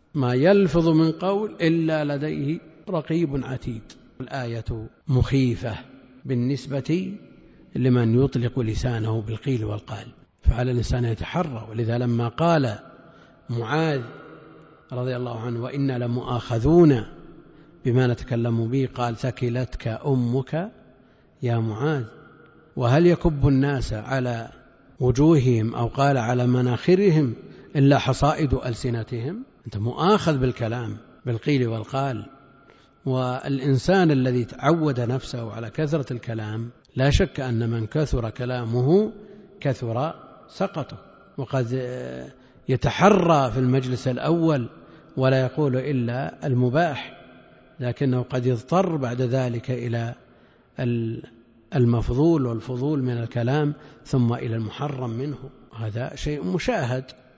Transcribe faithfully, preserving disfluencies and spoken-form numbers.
ما يلفظ من قول إلا لديه رقيب عتيد. الآية مخيفة بالنسبة لمن يطلق لسانه بالقيل والقال، فعلى الإنسان يتحرى. ولذا لما قال معاذ رضي الله عنه وإنا لمؤاخذون بما نتكلم به، قال ثكلتك أمك يا معاذ. وهل يكب الناس على وجوههم أو قال على مناخرهم إلا حصائد ألسنتهم؟ أنت مؤاخذ بالكلام بالقيل والقال. والإنسان الذي تعود نفسه على كثرة الكلام لا شك أن من كثر كلامه كثر سقطه، وقد يتحرى في المجلس الأول ولا يقول إلا المباح، لكنه قد يضطر بعد ذلك إلى المفضول والفضول من الكلام ثم إلى المحرم منه. هذا شيء مشاهد.